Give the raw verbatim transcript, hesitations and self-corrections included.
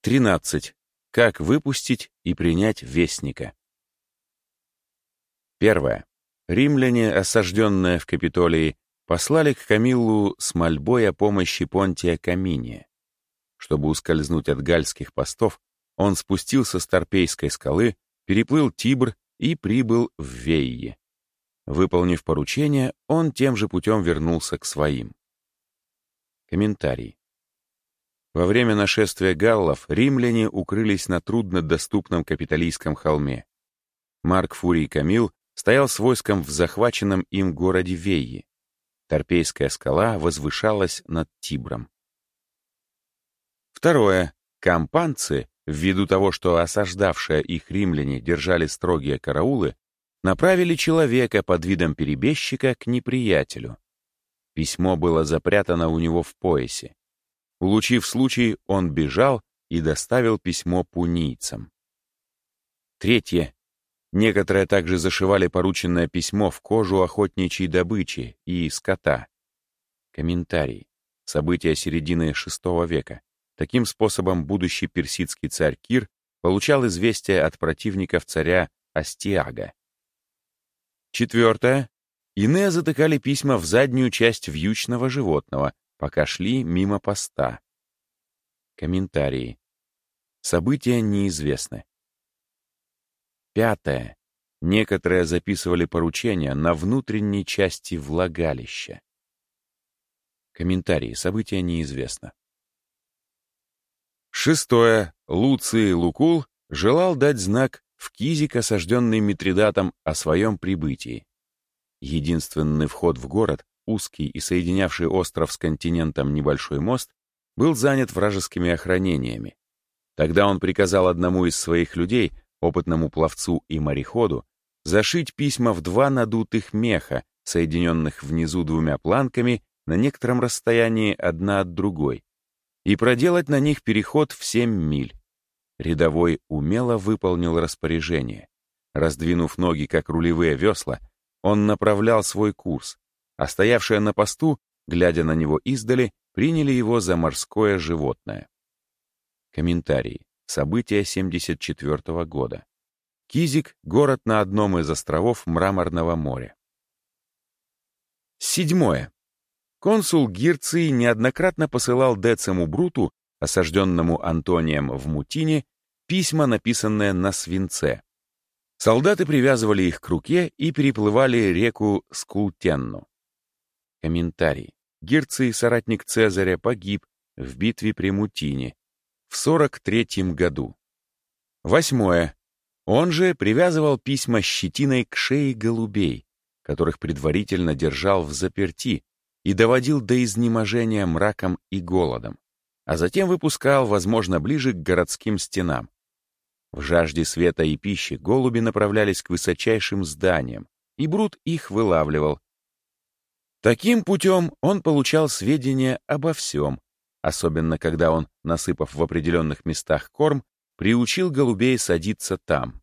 тринадцать. Как выпустить и принять вестника? Первое. Римляне, осажденные в Капитолии, послали к Камиллу с мольбой о помощи Понтия Каминия. Чтобы ускользнуть от гальских постов, он спустился с Тарпейской скалы, переплыл Тибр и прибыл в Вейи. Выполнив поручение, он тем же путем вернулся к своим. Комментарий. Во время нашествия галлов римляне укрылись на труднодоступном Капитолийском холме. Марк Фурий Камилл стоял с войском в захваченном им городе Вейи. Тарпейская скала возвышалась над Тибром. Второе. Кампанцы, ввиду того, что осаждавшие их римляне держали строгие караулы, направили человека под видом перебежчика к неприятелю. Письмо было запрятано у него в поясе. Улучив случай, он бежал и доставил письмо пунийцам. Третье. Некоторые также зашивали порученное письмо в кожу охотничьей добычи и скота. Комментарий. События середины шестого века. Таким способом будущий персидский царь Кир получал известия от противников царя Астиага. Четвертое. Иные затыкали письма в заднюю часть вьючного животного, пока шли мимо поста. Комментарии. События неизвестны. Пятое. Некоторые записывали поручения на внутренней части влагалища. Комментарии. События неизвестно. Шестое. Луций Лукул желал дать знак в Кизик, осажденный Митридатом, о своем прибытии. Единственный вход в город, узкий и соединявший остров с континентом небольшой мост, был занят вражескими охранениями. Тогда он приказал одному из своих людей, опытному пловцу и мореходу, зашить письма в два надутых меха, соединенных внизу двумя планками на некотором расстоянии одна от другой, и проделать на них переход в семь миль. Рядовой умело выполнил распоряжение. Раздвинув ноги, как рулевые весла, он направлял свой курс, а стоявшие на посту, глядя на него издали, приняли его за морское животное. Комментарий. События семьдесят четвёртого года. Кизик — город на одном из островов Мраморного моря. Седьмое. Консул Гирций неоднократно посылал Дециму Бруту, осажденному Антонием в Мутине, письма, написанные на свинце. Солдаты привязывали их к руке и переплывали реку Скултенну. Комментарий. Гирций, соратник Цезаря, погиб в битве при Мутине в сорок третьем году. Восьмое. Он же привязывал письма щетиной к шее голубей, которых предварительно держал в заперти и доводил до изнеможения мраком и голодом, а затем выпускал, возможно, ближе к городским стенам. В жажде света и пищи голуби направлялись к высочайшим зданиям, и Брут их вылавливал. Таким путем он получал сведения обо всем, особенно когда он, насыпав в определенных местах корм, приучил голубей садиться там.